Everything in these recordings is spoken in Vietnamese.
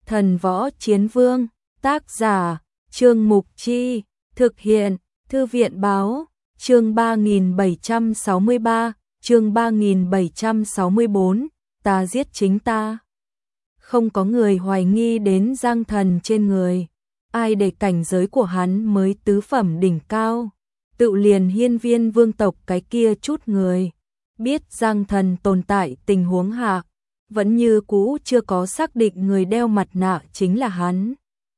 Thần Võ Chiến Vương, tác giả, Trương Mục Chi, thực hiện, Thư viện báo, chương 3763, chương 3764, ta giết chính ta. Không có người hoài nghi đến Giang Thần trên người, ai để cảnh giới của hắn mới tứ phẩm đỉnh cao, tự liền hiên viên vương tộc cái kia chút người. Biết Giang Thần tồn tại tình huống hạ, vẫn như cũ chưa có xác định người đeo mặt nạ chính là hắn.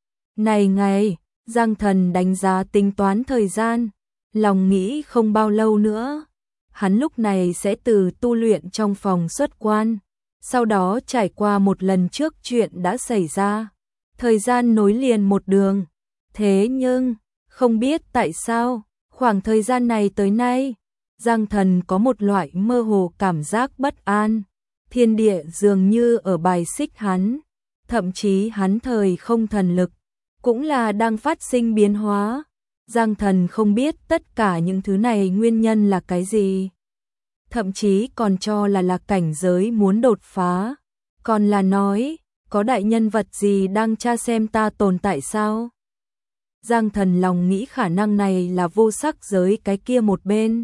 Này ngày, Giang Thần đánh giá tính toán thời gian, lòng nghĩ không bao lâu nữa, hắn lúc này sẽ từ tu luyện trong phòng xuất quan, sau đó trải qua một lần trước chuyện đã xảy ra, thời gian nối liền một đường. Thế nhưng, không biết tại sao, khoảng thời gian này tới nay, Giang Thần có một loại mơ hồ cảm giác bất an, thiên địa dường như ở bài xích hắn, thậm chí hắn thời không thần lực, cũng là đang phát sinh biến hóa. Giang Thần không biết tất cả những thứ này nguyên nhân là cái gì, thậm chí còn cho là cảnh giới muốn đột phá, còn là nói, có đại nhân vật gì đang tra xem ta tồn tại sao? Giang Thần lòng nghĩ khả năng này là vô sắc giới cái kia một bên.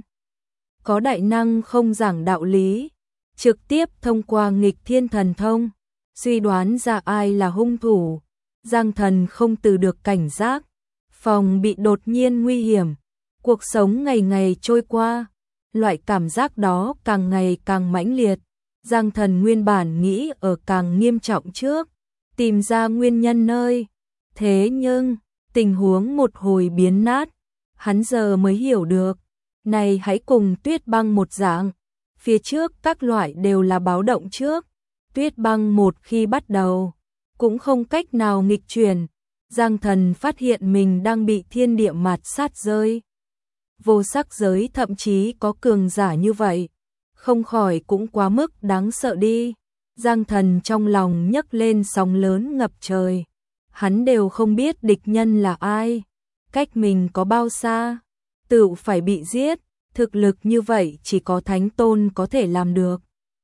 Có đại năng không giảng đạo lý, trực tiếp thông qua nghịch thiên thần thông, suy đoán ra ai là hung thủ. Giang Thần không từ được cảnh giác, phòng bị đột nhiên nguy hiểm, cuộc sống ngày ngày trôi qua, loại cảm giác đó càng ngày càng mãnh liệt. Giang Thần nguyên bản nghĩ ở càng nghiêm trọng trước, tìm ra nguyên nhân nơi. Thế nhưng, tình huống một hồi biến nát, hắn giờ mới hiểu được, này hãy cùng Tuyết Băng một dạng, phía trước các loại đều là báo động trước, Tuyết Băng một khi bắt đầu, cũng không cách nào nghịch chuyển. Giang Thần phát hiện mình đang bị thiên địa mạt sát rơi. Vô sắc giới thậm chí có cường giả như vậy, không khỏi cũng quá mức đáng sợ đi. Giang Thần trong lòng nhấc lên sóng lớn ngập trời, hắn đều không biết địch nhân là ai, cách mình có bao xa, tự phải bị giết, thực lực như vậy chỉ có Thánh Tôn có thể làm được.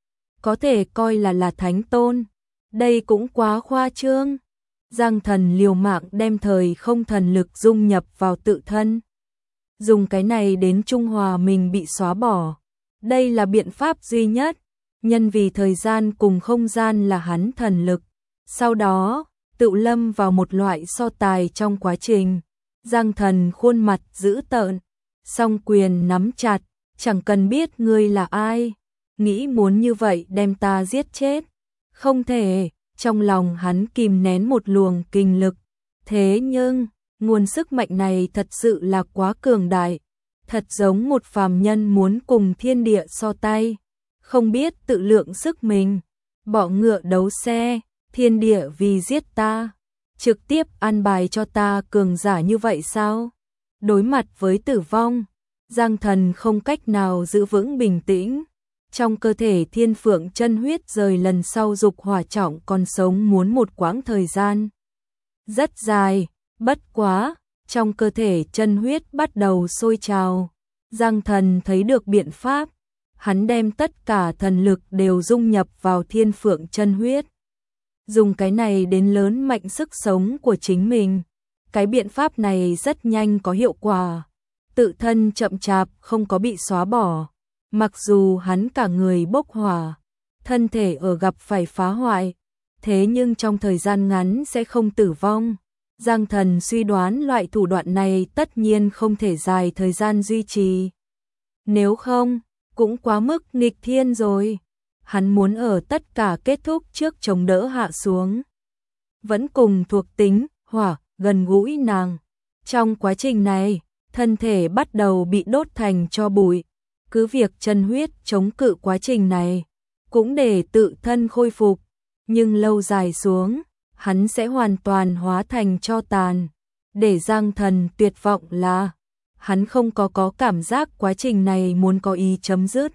Có thể coi là Thánh Tôn, đây cũng quá khoa trương. Giang Thần liều mạng đem thời không thần lực dung nhập vào tự thân, dùng cái này đến trung hòa mình bị xóa bỏ. Đây là biện pháp duy nhất, nhân vì thời gian cùng không gian là hắn thần lực. Sau đó, tự lâm vào một loại so tài trong quá trình. Giang Thần khuôn mặt dữ tợn, song quyền nắm chặt, chẳng cần biết ngươi là ai, nghĩ muốn như vậy đem ta giết chết. Không thể, trong lòng hắn kìm nén một luồng kinh lực. Thế nhưng, nguồn sức mạnh này thật sự là quá cường đại, thật giống một phàm nhân muốn cùng thiên địa so tay, không biết tự lượng sức mình, bỏ ngựa đấu xe, thiên địa vì giết ta, trực tiếp an bài cho ta cường giả như vậy sao? Đối mặt với tử vong, Giang Thần không cách nào giữ vững bình tĩnh. Trong cơ thể thiên phượng chân huyết rời lần sau dục hỏa trọng còn sống muốn một quãng thời gian rất dài, bất quá, trong cơ thể chân huyết bắt đầu sôi trào. Giang Thần thấy được biện pháp, hắn đem tất cả thần lực đều dung nhập vào thiên phượng chân huyết, dùng cái này đến lớn mạnh sức sống của chính mình. Cái biện pháp này rất nhanh có hiệu quả, tự thân chậm chạp không có bị xóa bỏ. Mặc dù hắn cả người bốc hỏa, thân thể ở gặp phải phá hoại, thế nhưng trong thời gian ngắn sẽ không tử vong. Giang Thần suy đoán loại thủ đoạn này tất nhiên không thể dài thời gian duy trì. Nếu không, cũng quá mức nghịch thiên rồi. Hắn muốn ở tất cả kết thúc trước chống đỡ hạ xuống. Vẫn cùng thuộc tính, hỏa, gần gũi nàng. Trong quá trình này, thân thể bắt đầu bị đốt thành tro bụi. Cứ việc chân huyết chống cự quá trình này, cũng để tự thân khôi phục, nhưng lâu dài xuống, hắn sẽ hoàn toàn hóa thành tro tàn. Để Giang Thần tuyệt vọng là, hắn không có cảm giác quá trình này muốn có ý chấm dứt.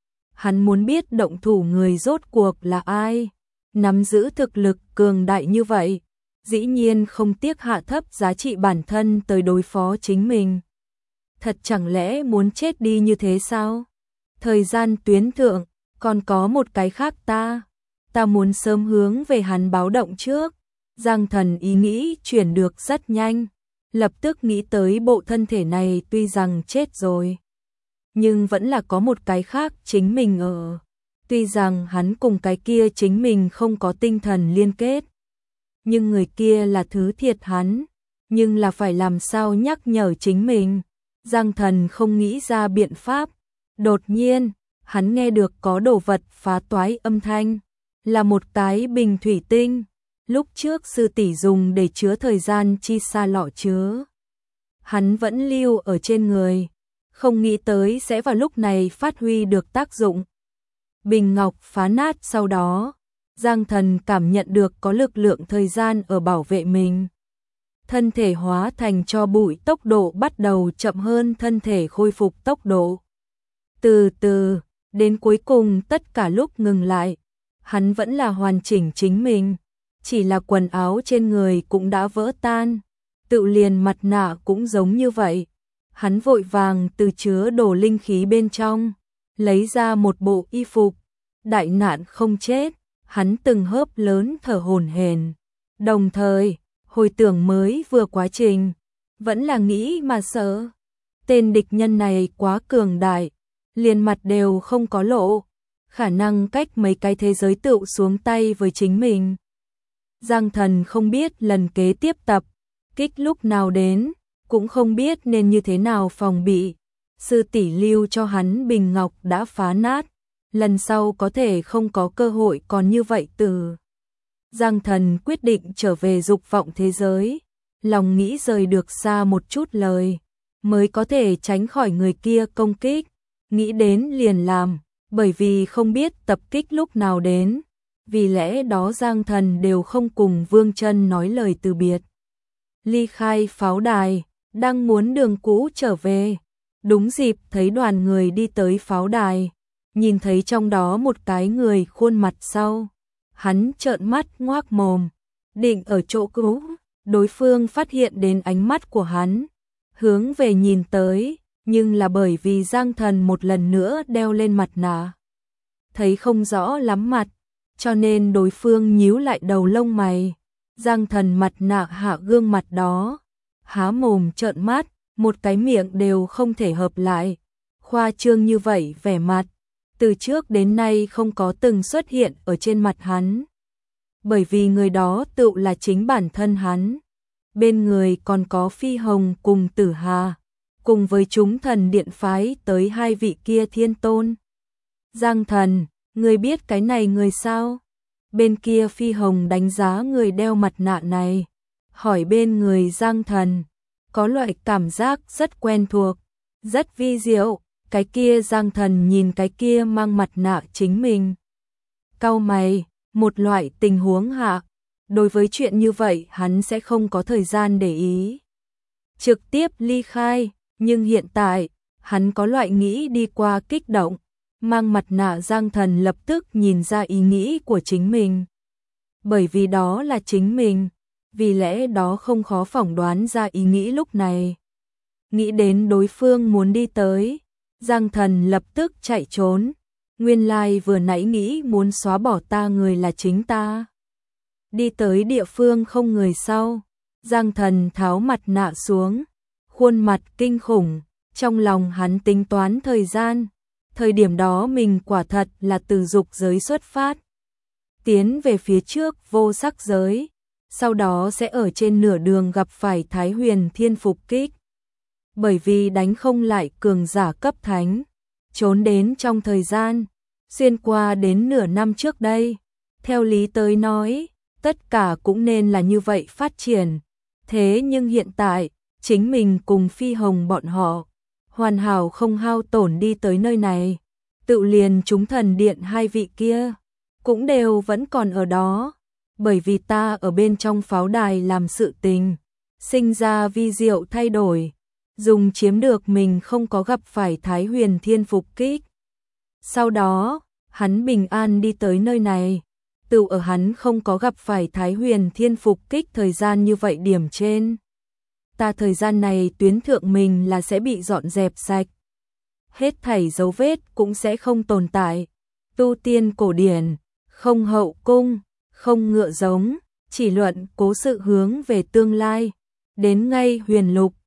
Hắn muốn biết động thủ người rốt cuộc là ai, nắm giữ thực lực cường đại như vậy, dĩ nhiên không tiếc hạ thấp giá trị bản thân tới đối phó chính mình. Thật chẳng lẽ muốn chết đi như thế sao? Thời gian tuyến thượng, còn có một cái khác ta muốn sớm hướng về hắn báo động trước. Giang Thần ý nghĩ chuyển được rất nhanh, lập tức nghĩ tới bộ thân thể này tuy rằng chết rồi, nhưng vẫn là có một cái khác chính mình ở. Tuy rằng hắn cùng cái kia chính mình không có tinh thần liên kết, nhưng người kia là thứ thiệt hắn, nhưng là phải làm sao nhắc nhở chính mình. Giang Thần không nghĩ ra biện pháp, đột nhiên, hắn nghe được có đồ vật phá toái âm thanh, là một cái bình thủy tinh, lúc trước sư tỷ dùng để chứa thời gian chi xa lọ chứa. Hắn vẫn lưu ở trên người, không nghĩ tới sẽ vào lúc này phát huy được tác dụng. Bình ngọc phá nát sau đó, Giang Thần cảm nhận được có lực lượng thời gian ở bảo vệ mình. Thân thể hóa thành tro bụi tốc độ bắt đầu chậm hơn thân thể khôi phục tốc độ. Từ từ, đến cuối cùng tất cả lúc ngừng lại, hắn vẫn là hoàn chỉnh chính mình, chỉ là quần áo trên người cũng đã vỡ tan, tự liền mặt nạ cũng giống như vậy. Hắn vội vàng từ chứa đồ linh khí bên trong, lấy ra một bộ y phục, đại nạn không chết, hắn từng hớp lớn thở hổn hển, đồng thời hồi tưởng mới vừa quá trình, vẫn là nghĩ mà sợ. Tên địch nhân này quá cường đại, liền mặt đều không có lộ, khả năng cách mấy cái thế giới tựu xuống tay với chính mình. Giang Thần không biết lần kế tiếp tập kích lúc nào đến, cũng không biết nên như thế nào phòng bị. Sư tỷ lưu cho hắn bình ngọc đã phá nát, lần sau có thể không có cơ hội còn như vậy từ. Giang Thần quyết định trở về dục vọng thế giới, lòng nghĩ rời được xa một chút lời, mới có thể tránh khỏi người kia công kích. Nghĩ đến liền làm, bởi vì không biết tập kích lúc nào đến, vì lẽ đó Giang Thần đều không cùng Vương Chân nói lời từ biệt. Ly khai pháo đài, đang muốn đường cũ trở về, đúng dịp thấy đoàn người đi tới pháo đài, nhìn thấy trong đó một cái người khuôn mặt sau, hắn trợn mắt ngoác mồm, định ở chỗ cũ, đối phương phát hiện đến ánh mắt của hắn, hướng về nhìn tới, nhưng là bởi vì Giang Thần một lần nữa đeo lên mặt nạ, thấy không rõ lắm mặt, cho nên đối phương nhíu lại đầu lông mày. Giang Thần mặt nạ hạ gương mặt đó, há mồm trợn mắt, một cái miệng đều không thể hợp lại. Khoa trương như vậy vẻ mặt, từ trước đến nay không có từng xuất hiện ở trên mặt hắn. Bởi vì người đó tựu là chính bản thân hắn. Bên người còn có Phi Hồng cùng Tử Hà, cùng với chúng thần điện phái tới hai vị kia thiên tôn. Giang Thần, người biết cái này người sao? Bên kia Phi Hồng đánh giá người đeo mặt nạ này, hỏi bên người Giang Thần, có loại cảm giác rất quen thuộc, rất vi diệu. Cái kia Giang Thần nhìn cái kia mang mặt nạ chính mình, cau mày. Một loại tình huống hạ, đối với chuyện như vậy hắn sẽ không có thời gian để ý, trực tiếp ly khai. Nhưng hiện tại hắn có loại nghĩ đi qua kích động. Mang mặt nạ Giang Thần lập tức nhìn ra ý nghĩ của chính mình, bởi vì đó là chính mình, vì lẽ đó không khó phỏng đoán ra ý nghĩ lúc này. Nghĩ đến đối phương muốn đi tới, Giang Thần lập tức chạy trốn. Nguyên lai vừa nãy nghĩ muốn xóa bỏ ta người là chính ta. Đi tới địa phương không người sau, Giang Thần tháo mặt nạ xuống, khuôn mặt kinh khủng, trong lòng hắn tính toán thời gian. Thời điểm đó mình quả thật là từ dục giới xuất phát, tiến về phía trước vô sắc giới, sau đó sẽ ở trên nửa đường gặp phải Thái Huyền Thiên phục kích. Bởi vì đánh không lại cường giả cấp thánh, trốn đến trong thời gian, xuyên qua đến nửa năm trước đây. Theo lý tới nói, tất cả cũng nên là như vậy phát triển. Thế nhưng hiện tại, chính mình cùng Phi Hồng bọn họ, hoàn hảo không hao tổn đi tới nơi này. Tự liền chúng thần điện hai vị kia, cũng đều vẫn còn ở đó. Bởi vì ta ở bên trong pháo đài làm sự tình, sinh ra vi diệu thay đổi, dùng chiếm được mình không có gặp phải Thái Huyền Thiên phục kích. Sau đó, hắn bình an đi tới nơi này, tự ở hắn không có gặp phải Thái Huyền Thiên phục kích thời gian như vậy điểm trên. Ta thời gian này tuyến thượng mình là sẽ bị dọn dẹp sạch. Hết thảy dấu vết cũng sẽ không tồn tại. Tu tiên cổ điển, không hậu cung, không ngựa giống, chỉ luận cố sự hướng về tương lai. Đến ngay huyền lục,